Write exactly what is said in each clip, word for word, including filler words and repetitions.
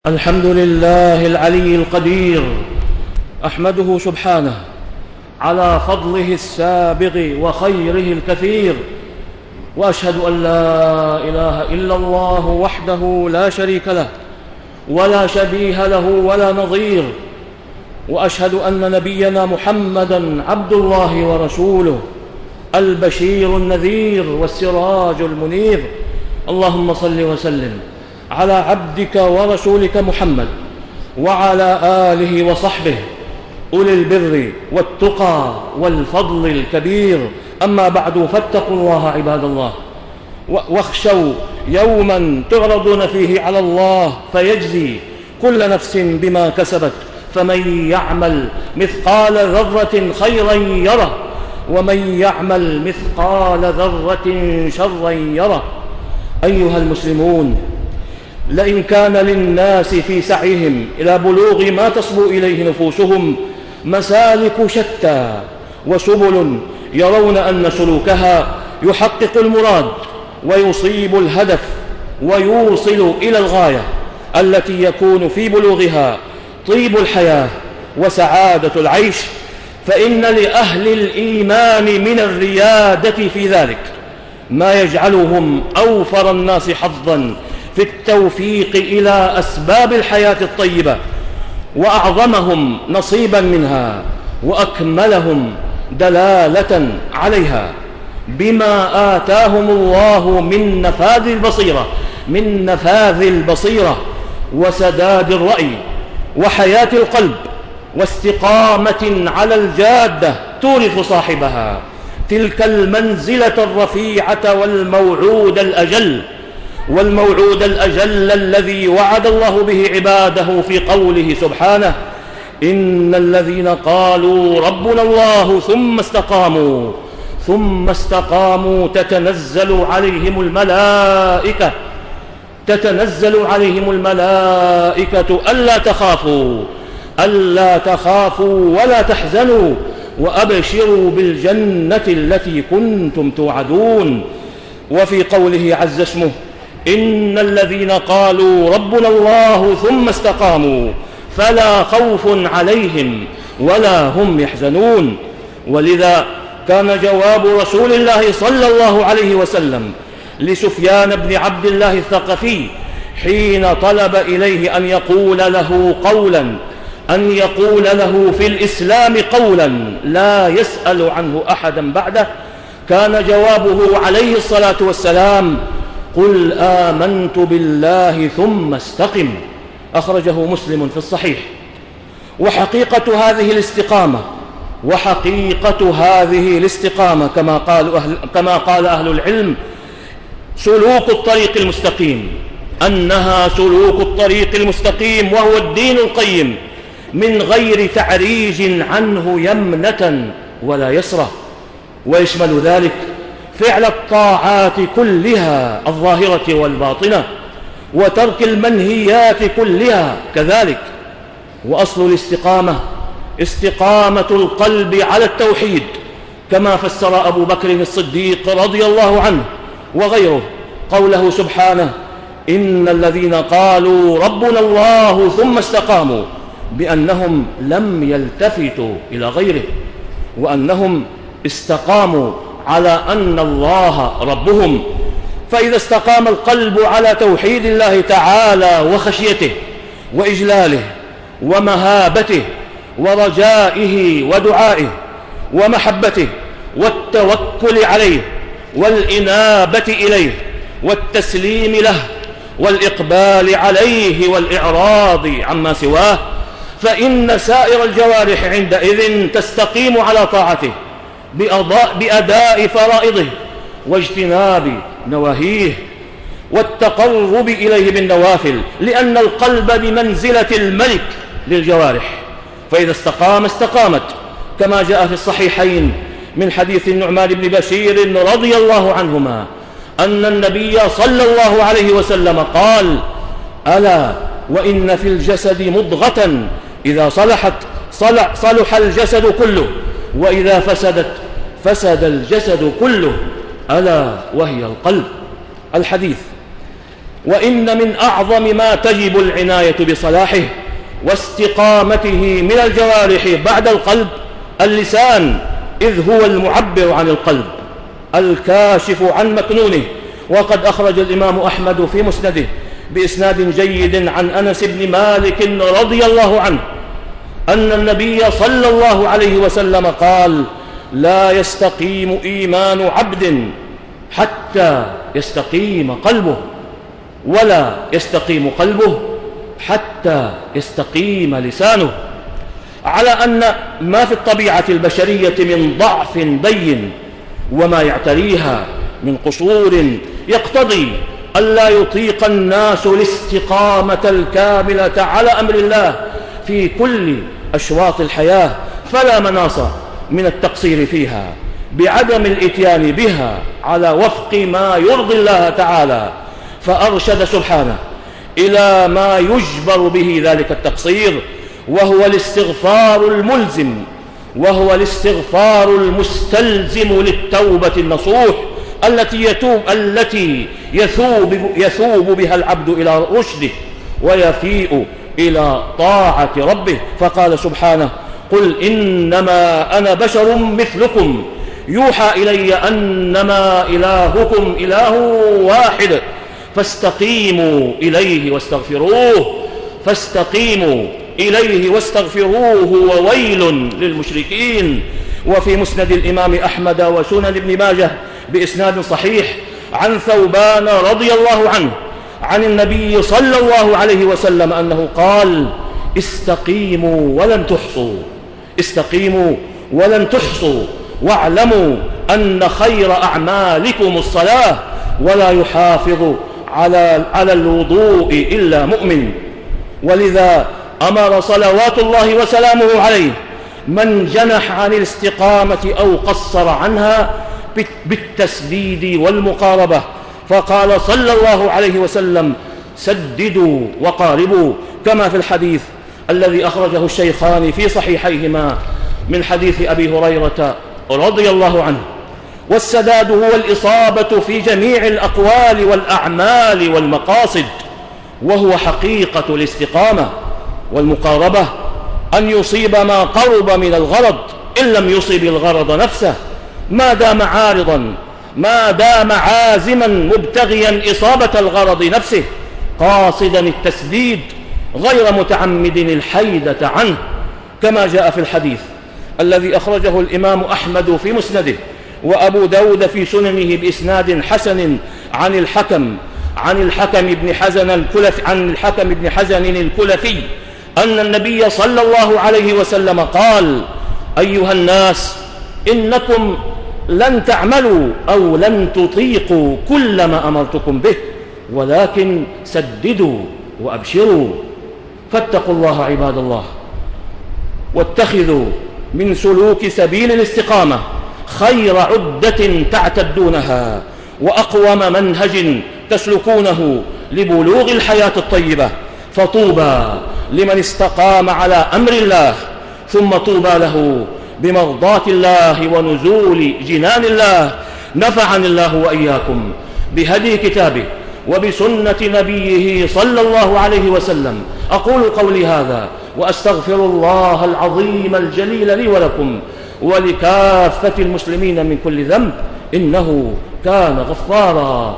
الحمد لله العلي القدير، أحمده سبحانه على فضله السابغ وخيره الكثير، وأشهد أن لا إله إلا الله وحده لا شريك له ولا شبيه له ولا نظير، وأشهد أن نبينا محمدًا عبد الله ورسوله البشير النذير والسراج المنير. اللهم صل وسلم على عبدك ورسولك محمد وعلى آله وصحبه أولي البر والتقى والفضل الكبير. أما بعد، فاتقوا الله عباد الله، واخشوا يوما تعرضون فيه على الله فيجزي كل نفس بما كسبت، فمن يعمل مثقال ذرة خيرا يره ومن يعمل مثقال ذرة شرا يره. أيها المسلمون، لئن كان للناس في سعيهم إلى بلوغ ما تصبو إليه نفوسهم مسالك شتى وسبل يرون أن سلوكها يحقق المراد ويصيب الهدف ويوصل إلى الغاية التي يكون في بلوغها طيب الحياة وسعادة العيش، فإن لأهل الإيمان من الريادة في ذلك ما يجعلهم أوفر الناس حظاً في التوفيق إلى أسباب الحياة الطيبة، وأعظمهم نصيبا منها، وأكملهم دلالة عليها بما آتاهم الله من نفاذ البصيرة من نفاذ البصيرة وسداد الرأي وحياة القلب واستقامة على الجادة تورث صاحبها تلك المنزلة الرفيعة والموعود الأجل والموعود الأجل الذي وعد الله به عباده في قوله سبحانه: إن الذين قالوا ربنا الله ثم استقاموا ثم استقاموا تتنزل عليهم الملائكة تتنزل عليهم الملائكة ألا تخافوا ألا تخافوا ولا تحزنوا وأبشروا بالجنة التي كنتم توعدون. وفي قوله عز اسمه: إن الذين قالوا ربنا الله ثم استقاموا فلا خوف عليهم ولا هم يحزنون. ولذا كان جواب رسول الله صلى الله عليه وسلم لسفيان بن عبد الله الثقفي حين طلب إليه أن يقول له قولا أن يقول له في الإسلام قولا لا يسأل عنه أحدا بعده، كان جوابه عليه الصلاة والسلام: قل آمنت بالله ثم استقم. أخرجه مسلم في الصحيح. وحقيقة هذه الاستقامة وحقيقة هذه الاستقامة كما قال أهل, كما قال أهل العلم سلوك الطريق المستقيم، أنها سلوك الطريق المستقيم وهو الدين القيم من غير تعريج عنه يمنة ولا يسرة، ويشمل ذلك فعل الطاعات كلها الظاهرة والباطنة وترك المنهيات كلها كذلك. وأصل الاستقامة استقامة القلب على التوحيد، كما فسر أبو بكر الصديق رضي الله عنه وغيره قوله سبحانه: إن الذين قالوا ربنا الله ثم استقاموا، بأنهم لم يلتفتوا إلى غيره، وأنهم استقاموا على أن الله ربهم. فإذا استقام القلب على توحيد الله تعالى وخشيته وإجلاله ومهابته ورجائه ودعائه ومحبته والتوكل عليه والإنابة إليه والتسليم له والإقبال عليه والإعراض عما سواه، فإن سائر الجوارح عندئذ تستقيم على طاعته بأداء فرائضه واجتناب نواهيه والتقرب إليه بالنوافل، لأن القلب بمنزلة الملك للجوارح، فإذا استقام استقامت، كما جاء في الصحيحين من حديث النعمان بن بشير رضي الله عنهما أن النبي صلى الله عليه وسلم قال: ألا وإن في الجسد مضغة إذا صلحت صلح, صلح الجسد كله، وإذا فسدت فسد الجسد كله، ألا وهي القلب. الحديث وإن من أعظم ما تجب العناية بصلاحه واستقامته من الجوارح بعد القلب اللسان، إذ هو المعبر عن القلب الكاشف عن مكنونه. وقد أخرج الإمام أحمد في مسنده بإسناد جيد عن أنس بن مالك رضي الله عنه أن النبي صلى الله عليه وسلم قال: لا يستقيم إيمان عبد حتى يستقيم قلبه، ولا يستقيم قلبه حتى يستقيم لسانه. على أن ما في الطبيعة البشرية من ضعف بين وما يعتريها من قصور يقتضي ألا يطيق الناس الاستقامة الكاملة على أمر الله في كل أشواط الحياة، فلا مناص من التقصير فيها بعدم الإتيان بها على وفق ما يرضي الله تعالى، فأرشد سبحانه إلى ما يجبر به ذلك التقصير، وهو الاستغفار الملزم، وهو الاستغفار المستلزم للتوبة النصوح التي يتوب التي يثوب, يثوب بها العبد إلى رشده ويفيء إلى طاعة ربه. فقال سبحانه: قل إنما أنا بشر مثلكم يوحى إلي أنما إلهكم إله واحد فاستقيموا إليه واستغفروه فاستقيموا إليه واستغفروه وويل للمشركين. وفي مسند الإمام أحمد وسنن ابن ماجه بإسناد صحيح عن ثوبان رضي الله عنه عن النبي صلى الله عليه وسلم أنه قال: استقيموا ولن تحصوا، استقيموا ولن تحصوا، واعلموا أن خير أعمالكم الصلاة، ولا يحافظ على, على الوضوء إلا مؤمن. ولذا أمر صلوات الله وسلامه عليه من جنح عن الاستقامة أو قصر عنها بالتسديد والمقاربة، فقال صلى الله عليه وسلم: سددوا وقاربوا، كما في الحديث الذي أخرجه الشيخان في صحيحيهما من حديث أبي هريرة رضي الله عنه. والسداد هو الإصابة في جميع الأقوال والأعمال والمقاصد، وهو حقيقة الاستقامة. والمقاربة أن يصيب ما قرب من الغرض إن لم يصب الغرض نفسه، ما دام عارضا، ما دام عازما مبتغيا إصابة الغرض نفسه قاصدا التسديد غير متعمد الحيدة عنه، كما جاء في الحديث الذي أخرجه الإمام أحمد في مسنده وأبو داود في سننه بإسناد حسن عن الحكم عن الحكم بن حزن الكلفي عن الحكم بن حزن الكلفي أن النبي صلى الله عليه وسلم قال: أيها الناس، إنكم لن تعملوا أو لن تطيقوا كل ما أمرتكم به، ولكن سددوا وأبشروا. فاتقوا الله عباد الله، واتخذوا من سلوك سبيل الاستقامة خير عدة تعتدونها وأقوم منهج تسلكونه لبلوغ الحياة الطيبة. فطوبى لمن استقام على أمر الله، ثم طوبى له بمرضاة الله ونزول جنان الله. نفعني الله وإياكم بهدي كتابه وبسنة نبيه صلى الله عليه وسلم. أقول قولي هذا وأستغفر الله العظيم الجليل لي ولكم ولكافة المسلمين من كل ذنب، إنه كان غفارا.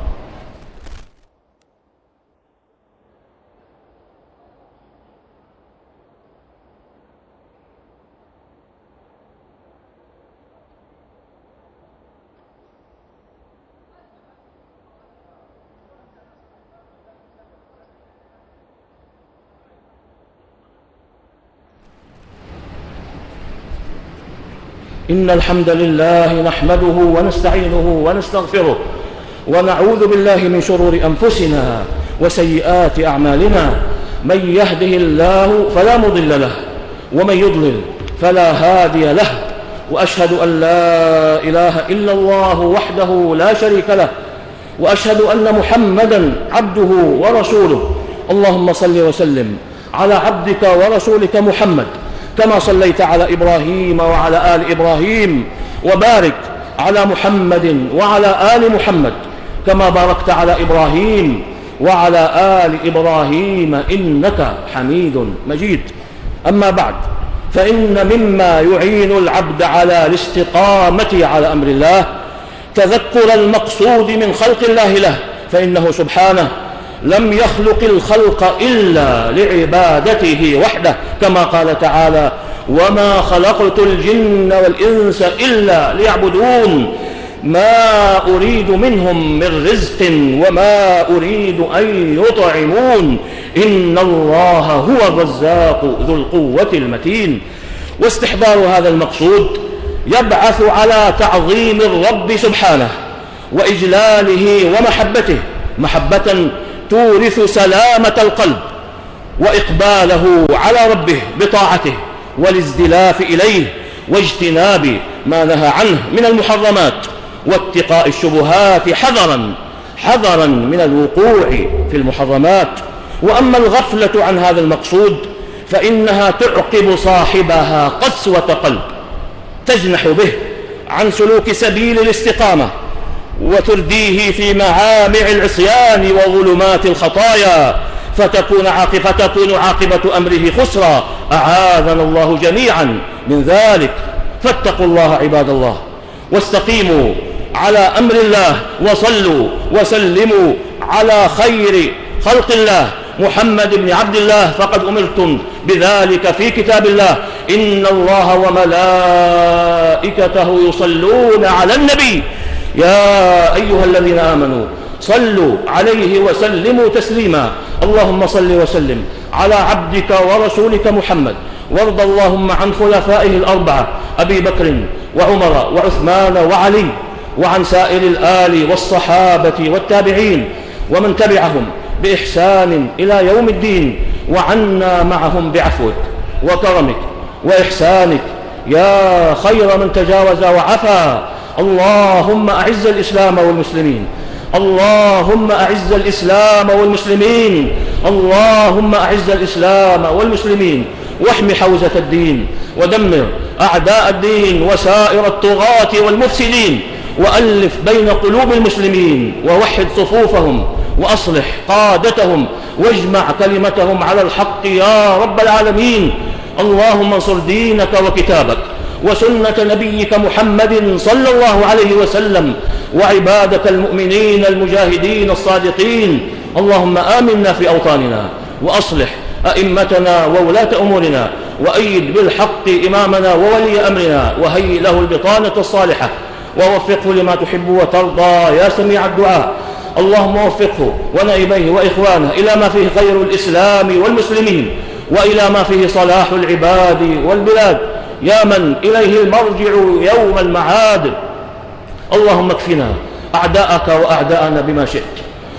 إن الحمد لله نحمده ونستعينه ونستغفره، ونعوذ بالله من شرور أنفسنا وسيئات أعمالنا. من يهده الله فلا مضل له، ومن يضلل فلا هادي له. وأشهد أن لا إله إلا الله وحده لا شريك له، وأشهد أن محمدًا عبده ورسوله. اللهم صل وسلم على عبدك ورسولك محمد، كما صليت على إبراهيم وعلى آل إبراهيم، وبارك على محمد وعلى آل محمد كما باركت على إبراهيم وعلى آل إبراهيم إنك حميد مجيد. أما بعد، فإن مما يعين العبد على الاستقامة على أمر الله تذكر المقصود من خلق الله له، فإنه سبحانه لم يخلق الخلق إلا لعبادته وحده، كما قال تعالى: وما خلقت الجن والإنس إلا ليعبدون ما أريد منهم من رزق وما أريد أن يطعمون إن الله هو الرزاق ذو القوة المتين. واستحضار هذا المقصود يبعث على تعظيم الرب سبحانه وإجلاله ومحبته، محبة تورث سلامة القلب وإقباله على ربه بطاعته والازدلاف إليه واجتناب ما نهى عنه من المحرمات واتقاء الشبهات حذرا حذرا من الوقوع في المحرمات. وأما الغفلة عن هذا المقصود فإنها تعقب صاحبها قسوة قلب تجنح به عن سلوك سبيل الاستقامة وترديه في معامع العصيان وظلمات الخطايا، فتكون عاقبة, فتكون عاقبة أمره خسرا، أعاذنا الله جميعا من ذلك. فاتقوا الله عباد الله، واستقيموا على أمر الله، وصلوا وسلموا على خير خلق الله محمد بن عبد الله، فقد أمرتم بذلك في كتاب الله: إن الله وملائكته يصلون على النبي يا أيها الذين آمنوا صلوا عليه وسلموا تسليما. اللهم صل وسلم على عبدك ورسولك محمد، وارض اللهم عن خلفائه الأربعة أبي بكر وعمر وعثمان وعلي، وعن سائر الآل والصحابة والتابعين ومن تبعهم بإحسان إلى يوم الدين، وعنا معهم بعفوك وكرمك وإحسانك يا خير من تجاوز وعفا. اللهم أعز الإسلام والمسلمين، اللهم أعز الإسلام والمسلمين، اللهم أعز الإسلام والمسلمين، واحم حوزة الدين، ودمر أعداء الدين وسائر الطغاة والمفسدين، وألف بين قلوب المسلمين، ووحد صفوفهم، وأصلح قادتهم، واجمع كلمتهم على الحق يا رب العالمين. اللهم انصر دينك وكتابك وسنة نبيك محمد صلى الله عليه وسلم، وعبادك المؤمنين المجاهدين الصادقين. اللهم آمنا في أوطاننا، وأصلح أئمتنا وولاة أمورنا، وأيد بالحق إمامنا وولي أمرنا، وهيئ له البطانة الصالحة، ووفقه لما تحب وترضى يا سميع الدعاء. اللهم وفقه ونائبيه وإخوانه إلى ما فيه خير الإسلام والمسلمين، وإلى ما فيه صلاح العباد والبلاد، يا من إليه المرجع يوم المعاد. اللهم اكفنا أعداءك وأعداءنا بما شئت،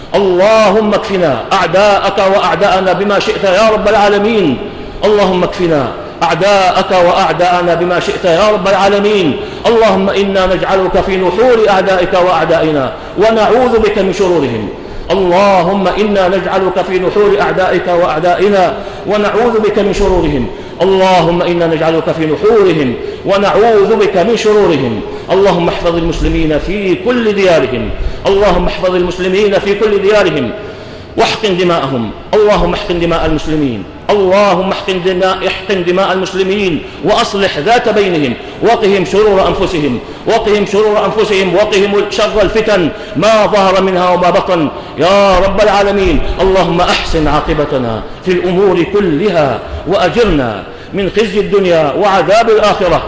اللهم اكفنا أعداءك وأعداءنا بما شئت يا رب العالمين. اللهم اكفنا أعداءك وأعداءنا بما شئت يا رب العالمين. اللهم إنا نجعلك في نحور أعدائك وأعدائنا، ونعوذ بك من شرورهم. اللهم إنا نجعلك في نحور أعدائك وأعدائنا، ونعوذ بك من شرورهم. اللهم إنا نجعلك في نحورهم، ونعوذ بك من شرورهم. اللهم احفظ المسلمين في كل ديارهم، اللهم احفظ المسلمين في كل ديارهم، واحقن دماءهم. اللهم احقن دماء المسلمين، اللهم احقن دماء, احقن دماء المسلمين، وأصلح ذات بينهم، وقهم شرور أنفسهم، وقهم شرور أنفسهم، وقهم شر الفتن ما ظهر منها وما بطن يا رب العالمين. اللهم أحسن عاقبتنا في الأمور كلها، وأجرنا من خزي الدنيا وعذاب الآخرة.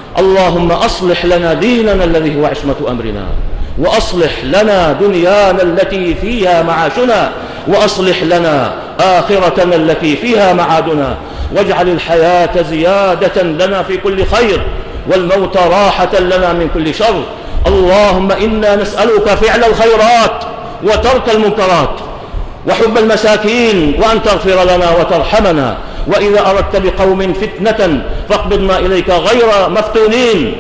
اللهم أصلح لنا ديننا الذي هو عصمة أمرنا، وأصلح لنا دنيانا التي فيها معاشنا، وأصلح لنا آخرتنا التي فيها معادنا، واجعل الحياة زيادة لنا في كل خير، والموت راحة لنا من كل شر. اللهم إنا نسألك فعل الخيرات وترك المنكرات وحب المساكين، وأن تغفر لنا وترحمنا، وإذا أردت بقوم فتنة فاقبضنا إليك غير مفتونين.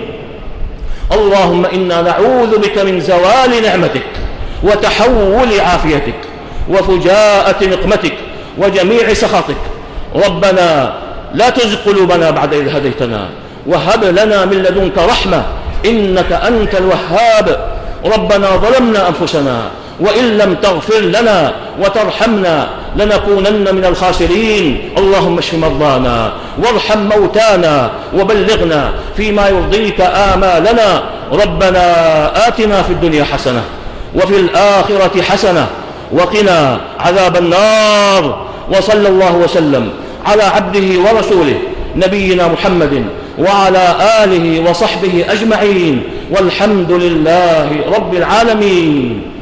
اللهم إنا نعوذ بك من زوال نعمتك وتحول عافيتك وفجاءة نقمتك وجميع سخطك. ربنا لا تزغ قلوبنا بعد إذ هديتنا، وهب لنا من لدنك رحمة إنك أنت الوهاب. ربنا ظلمنا أنفسنا وإن لم تغفر لنا وترحمنا لنكونن من الخاسرين. اللهم اشف مرضانا وارحم موتانا وبلغنا فيما يرضيك آمالنا. ربنا آتنا في الدنيا حسنة وفي الآخرة حسنة وقنا عذاب النار. وصلى الله وسلم على عبده ورسوله نبينا محمد وعلى آله وصحبه أجمعين، والحمد لله رب العالمين.